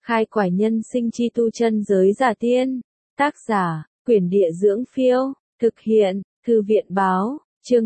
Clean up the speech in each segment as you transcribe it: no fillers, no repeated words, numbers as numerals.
Khai quải nhân sinh chi tu chân giới giả tiên. Tác giả, Quyển Địa Dưỡng Phiêu. Thực hiện, Thư viện Báo. Chương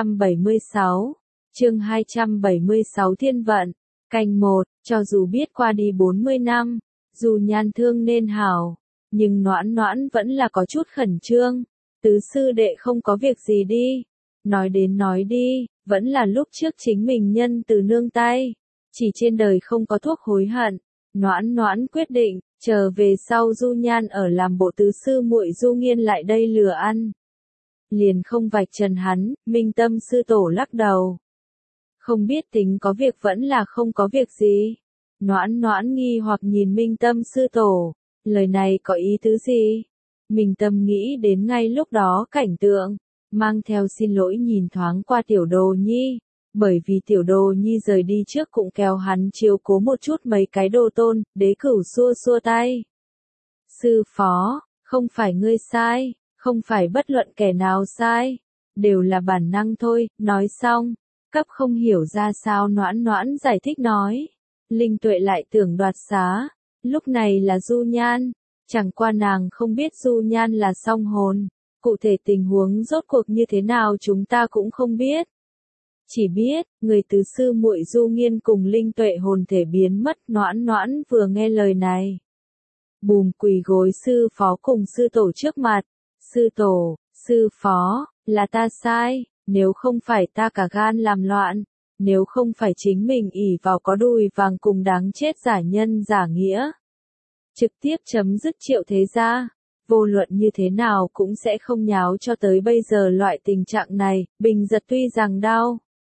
276. Chương 276 Thiên vận. Canh 1, cho dù biết qua đi 40 năm, dù nhan thương nên hảo, nhưng Noãn Noãn vẫn là có chút khẩn trương. Tứ sư đệ không có việc gì đi. Nói đến nói đi, vẫn là lúc trước chính mình nhân từ nương tay. Chỉ trên đời không có thuốc hối hận. Noãn Noãn quyết định, chờ về sau Du Nhan ở làm bộ tứ sư muội Du Nghiên lại đây lừa ăn. Liền không vạch trần hắn, Minh Tâm sư tổ lắc đầu. Không biết tính có việc vẫn là không có việc gì. Noãn Noãn nghi hoặc nhìn Minh Tâm sư tổ, lời này có ý tứ gì? Minh Tâm nghĩ đến ngay lúc đó cảnh tượng, mang theo xin lỗi nhìn thoáng qua Tiểu Đồ Nhi, bởi vì Tiểu Đồ Nhi rời đi trước cũng kéo hắn chiếu cố một chút mấy cái đồ tôn, Đế Cửu xua xua tay. Sư phó, không phải ngươi sai, không phải bất luận kẻ nào sai, đều là bản năng thôi. Nói xong, cấp không hiểu ra sao Noãn Noãn giải thích nói. Linh Tuệ lại tưởng đoạt xá, lúc này là Du Nhan, chẳng qua nàng không biết Du Nhan là song hồn, cụ thể tình huống rốt cuộc như thế nào chúng ta cũng không biết. Chỉ biết, người tứ sư muội Du Nghiên cùng Linh Tuệ hồn thể biến mất. Noãn Noãn vừa nghe lời này, bùm quỳ gối sư phó cùng sư tổ trước mặt. Sư tổ, sư phó, là ta sai, nếu không phải ta cả gan làm loạn, nếu không phải chính mình ỷ vào có đùi vàng cùng đáng chết giả nhân giả nghĩa, trực tiếp chấm dứt Triệu thế gia, vô luận như thế nào cũng sẽ không nháo cho tới bây giờ loại tình trạng này. Bình Giật tuy rằng đau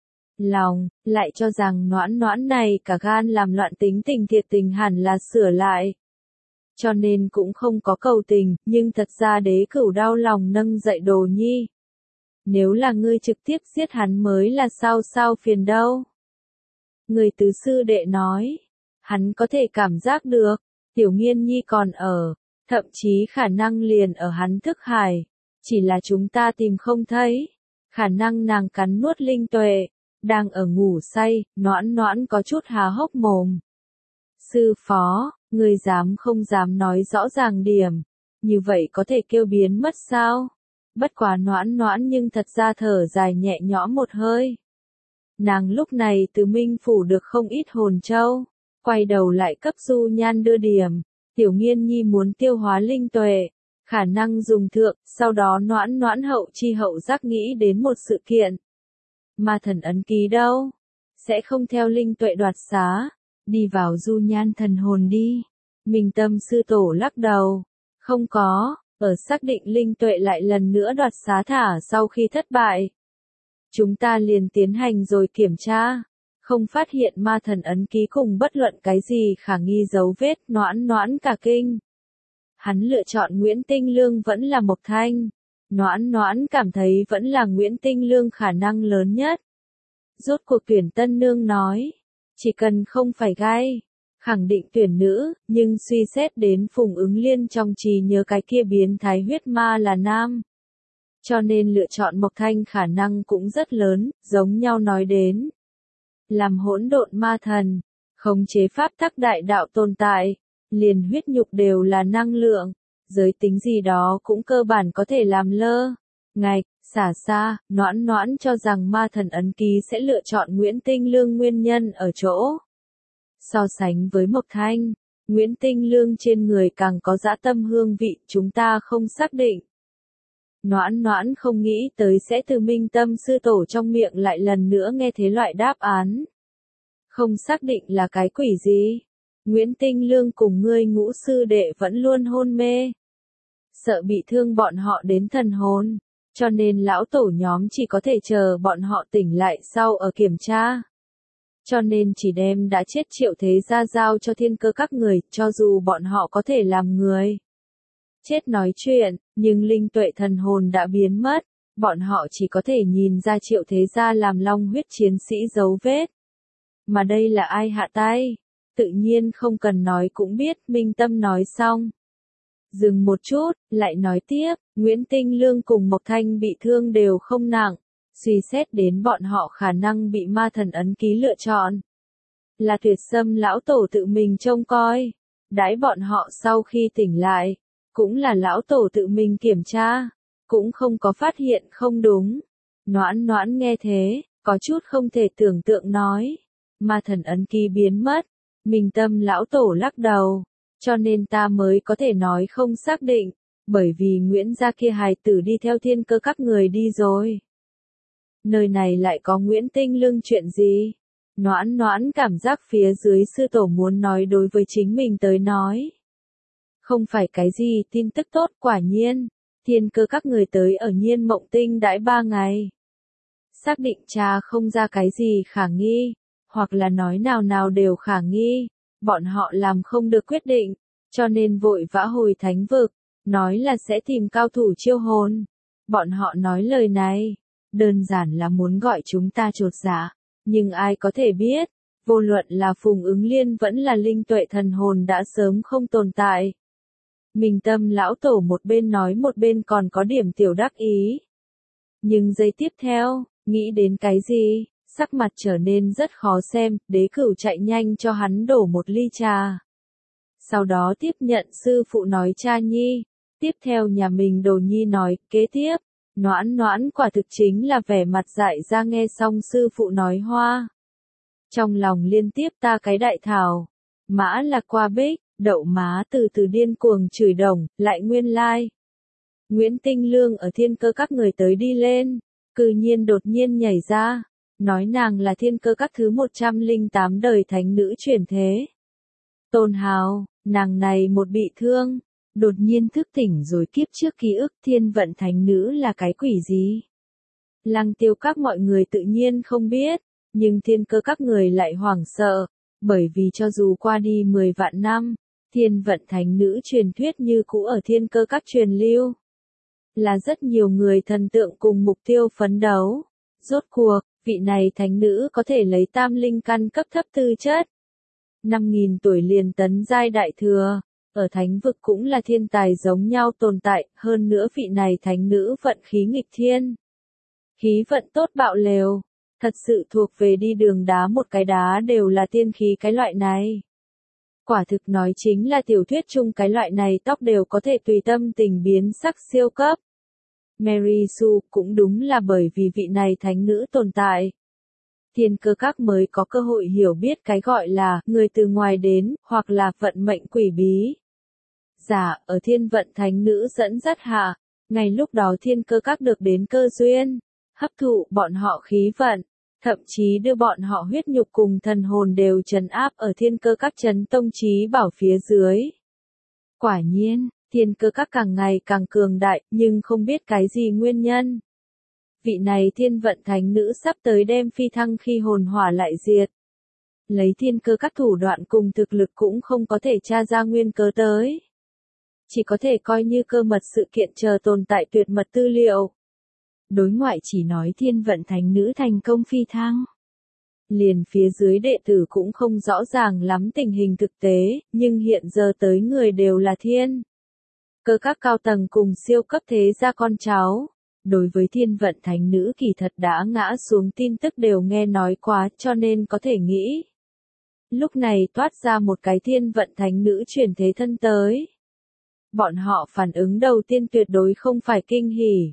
lòng, lại cho rằng Noãn Noãn này cả gan làm loạn tính tình thiệt tình hẳn là sửa lại. Cho nên cũng không có cầu tình, nhưng thật ra Đế Cửu đau lòng nâng dậy Đồ Nhi. Nếu là ngươi trực tiếp giết hắn mới là sao phiền đâu. Người tứ sư đệ nói, hắn có thể cảm giác được, Tiểu Nghiên Nhi còn ở, thậm chí khả năng liền ở hắn thức hải, chỉ là chúng ta tìm không thấy, khả năng nàng cắn nuốt Linh Tuệ, đang ở ngủ say. Noãn Noãn có chút há hốc mồm. Sư phó, ngươi dám không dám nói rõ ràng điểm, như vậy có thể kêu biến mất sao? Bất quá Noãn Noãn nhưng thật ra thở dài nhẹ nhõm một hơi. Nàng lúc này từ Minh phủ được không ít hồn châu, quay đầu lại cấp Du Nhan đưa điểm. Tiểu Nghiên Nhi muốn tiêu hóa Linh Tuệ, khả năng dùng thượng. Sau đó Noãn Noãn hậu chi hậu giác nghĩ đến một sự kiện. Ma thần ấn ký đâu? Sẽ không theo Linh Tuệ đoạt xá, đi vào Du Nhan thần hồn đi. Minh Tâm sư tổ lắc đầu. Không có, ở xác định Linh Tuệ lại lần nữa đoạt xá thả sau khi thất bại. Chúng ta liền tiến hành rồi kiểm tra, không phát hiện ma thần ấn ký cùng bất luận cái gì khả nghi dấu vết. Noãn Noãn cả kinh. Hắn lựa chọn Nguyễn Tinh Lương vẫn là Mộc Thanh. Noãn Noãn cảm thấy vẫn là Nguyễn Tinh Lương khả năng lớn nhất. Rốt cuộc tuyển tân nương nói, chỉ cần không phải gai, khẳng định tuyển nữ, nhưng suy xét đến Phùng Ứng Liên trong trí nhớ cái kia biến thái huyết ma là nam. Cho nên lựa chọn Mộc Thanh khả năng cũng rất lớn. Giống nhau nói đến, làm hỗn độn ma thần, khống chế pháp tắc đại đạo tồn tại, liền huyết nhục đều là năng lượng, giới tính gì đó cũng cơ bản có thể làm lơ. Ngạch, xả xa, Noãn Noãn cho rằng ma thần ấn ký sẽ lựa chọn Nguyễn Tinh Lương nguyên nhân ở chỗ. So sánh với Mộc Thanh, Nguyễn Tinh Lương trên người càng có dã tâm hương vị, chúng ta không xác định. Noãn Noãn không nghĩ tới sẽ từ Minh Tâm sư tổ trong miệng lại lần nữa nghe thế loại đáp án. Không xác định là cái quỷ gì? Nguyễn Tinh Lương cùng ngươi Ngũ sư đệ vẫn luôn hôn mê, sợ bị thương bọn họ đến thần hồn, cho nên lão tổ nhóm chỉ có thể chờ bọn họ tỉnh lại sau ở kiểm tra. Cho nên chỉ đem đã chết Triệu thế gia giao cho Thiên Cơ các người, cho dù bọn họ có thể làm người chết nói chuyện, nhưng Linh Tuệ thần hồn đã biến mất, bọn họ chỉ có thể nhìn ra Triệu thế gia làm long huyết chiến sĩ dấu vết. Mà đây là ai hạ tay? Tự nhiên không cần nói cũng biết. Minh Tâm nói xong, dừng một chút, lại nói tiếp, Nguyễn Tinh Lương cùng Mộc Thanh bị thương đều không nặng, suy xét đến bọn họ khả năng bị ma thần ấn ký lựa chọn, là Tuyệt Sâm lão tổ tự mình trông coi. Đãi bọn họ sau khi tỉnh lại, cũng là lão tổ tự mình kiểm tra, cũng không có phát hiện không đúng. Noãn noãn nghe thế, có chút không thể tưởng tượng nói, ma thần ấn ký biến mất, Minh Tâm lão tổ lắc đầu, cho nên ta mới có thể nói không xác định, bởi vì Nguyễn gia kia hài tử đi theo thiên cơ các người đi rồi. Nơi này lại có Nguyễn Tinh Lương chuyện gì? Noãn noãn cảm giác phía dưới sư tổ muốn nói đối với chính mình tới nói. Không phải cái gì tin tức tốt, quả nhiên, thiên cơ các người tới ở Nhiên Mộng Tinh đãi 3 ngày. Xác định cha không ra cái gì khả nghi, hoặc là nói nào nào đều khả nghi, bọn họ làm không được quyết định, cho nên vội vã hồi thánh vực, nói là sẽ tìm cao thủ chiêu hồn. Bọn họ nói lời này, đơn giản là muốn gọi chúng ta chột dạ, nhưng ai có thể biết, vô luận là Phùng Ứng Liên vẫn là linh tuệ thần hồn đã sớm không tồn tại. Minh Tâm lão tổ một bên nói một bên còn có điểm tiểu đắc ý. Nhưng giây tiếp theo, nghĩ đến cái gì, sắc mặt trở nên rất khó xem, Đế Cửu chạy nhanh cho hắn đổ một ly trà. Sau đó tiếp nhận sư phụ nói cha nhi, tiếp theo nhà mình Đồ Nhi nói, kế tiếp, noãn noãn quả thực chính là vẻ mặt dại ra nghe xong sư phụ nói hoa. Trong lòng liên tiếp ta cái đại thảo, mã là qua bích, đậu má từ từ điên cuồng chửi đồng, lại nguyên lai. Nguyễn Tinh Lương ở thiên cơ các người tới đi lên, cư nhiên đột nhiên nhảy ra, nói nàng là thiên cơ các thứ 108 đời thánh nữ chuyển thế. Tôn Hào, nàng này một bị thương, đột nhiên thức tỉnh rồi kiếp trước ký ức thiên vận thánh nữ là cái quỷ gì. Lăng Tiêu các mọi người tự nhiên không biết, nhưng thiên cơ các người lại hoảng sợ, bởi vì cho dù qua đi 10 vạn năm, thiên vận thánh nữ truyền thuyết như cũ ở thiên cơ các truyền lưu. Là rất nhiều người thần tượng cùng mục tiêu phấn đấu. Rốt cuộc, vị này thánh nữ có thể lấy tam linh căn cấp thấp tư chất. 5.000 tuổi liền tấn giai đại thừa, ở thánh vực cũng là thiên tài giống nhau tồn tại, hơn nữa vị này thánh nữ vận khí nghịch thiên. Khí vận tốt bạo lều, thật sự thuộc về đi đường đá một cái đá đều là tiên khí cái loại này. Quả thực nói chính là tiểu thuyết chung cái loại này tóc đều có thể tùy tâm tình biến sắc siêu cấp. Mary Sue cũng đúng là bởi vì vị này thánh nữ tồn tại. Thiên cơ các mới có cơ hội hiểu biết cái gọi là người từ ngoài đến, hoặc là vận mệnh quỷ bí. Giả, ở thiên vận thánh nữ dẫn dắt hạ, ngay lúc đó thiên cơ các được đến cơ duyên, hấp thụ bọn họ khí vận, thậm chí đưa bọn họ huyết nhục cùng thần hồn đều trấn áp ở thiên cơ các chấn tông chí bảo phía dưới. Quả nhiên, thiên cơ các càng ngày càng cường đại, nhưng không biết cái gì nguyên nhân. Vị này thiên vận thánh nữ sắp tới đem phi thăng khi hồn hỏa lại diệt. Lấy thiên cơ các thủ đoạn cùng thực lực cũng không có thể tra ra nguyên cớ tới. Chỉ có thể coi như cơ mật sự kiện chờ tồn tại tuyệt mật tư liệu. Đối ngoại chỉ nói thiên vận thánh nữ thành công phi thăng. Liền phía dưới đệ tử cũng không rõ ràng lắm tình hình thực tế, nhưng hiện giờ tới người đều là thiên cơ các cao tầng cùng siêu cấp thế gia con cháu. Đối với thiên vận thánh nữ kỳ thật đã ngã xuống tin tức đều nghe nói quá cho nên có thể nghĩ. Lúc này toát ra một cái thiên vận thánh nữ chuyển thế thân tới. Bọn họ phản ứng đầu tiên tuyệt đối không phải kinh hỉ,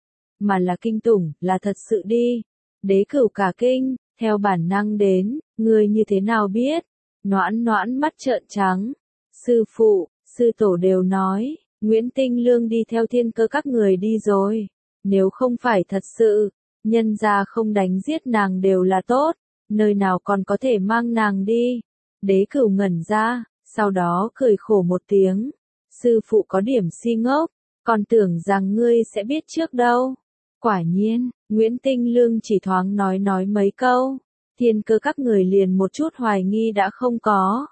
mà là kinh tủng, là thật sự đi. Đế Cửu cả kinh, theo bản năng đến, người như thế nào biết? Noãn noãn mắt trợn trắng. Sư phụ, sư tổ đều nói, Nguyễn Tinh Lương đi theo thiên cơ các người đi rồi. Nếu không phải thật sự, nhân gia không đánh giết nàng đều là tốt, nơi nào còn có thể mang nàng đi. Đế Cửu ngẩn ra, sau đó cười khổ một tiếng. Sư phụ có điểm si ngốc, còn tưởng rằng ngươi sẽ biết trước đâu. Quả nhiên, Nguyễn Tinh Lương chỉ thoáng nói mấy câu, thiên cơ các người liền một chút hoài nghi đã không có.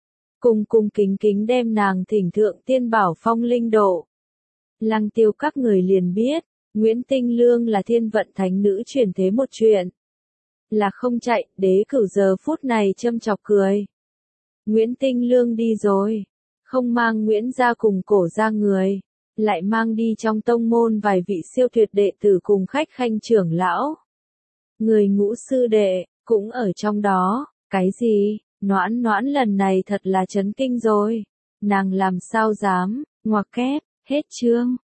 Cung kính kính đem nàng thỉnh thượng tiên bảo phong linh độ. Lăng Tiêu các người liền biết, Nguyễn Tinh Lương là thiên vận thánh nữ chuyển thế một chuyện. Là không chạy, Đế Cửu giờ phút này châm chọc cười. Nguyễn Tinh Lương đi rồi, không mang Nguyễn gia cùng cổ gia người, lại mang đi trong tông môn vài vị siêu tuyệt đệ tử cùng khách khanh trưởng lão. Người ngũ sư đệ, cũng ở trong đó, cái gì, noãn noãn lần này thật là chấn kinh rồi. Nàng làm sao dám, ngoặc kép, hết chương.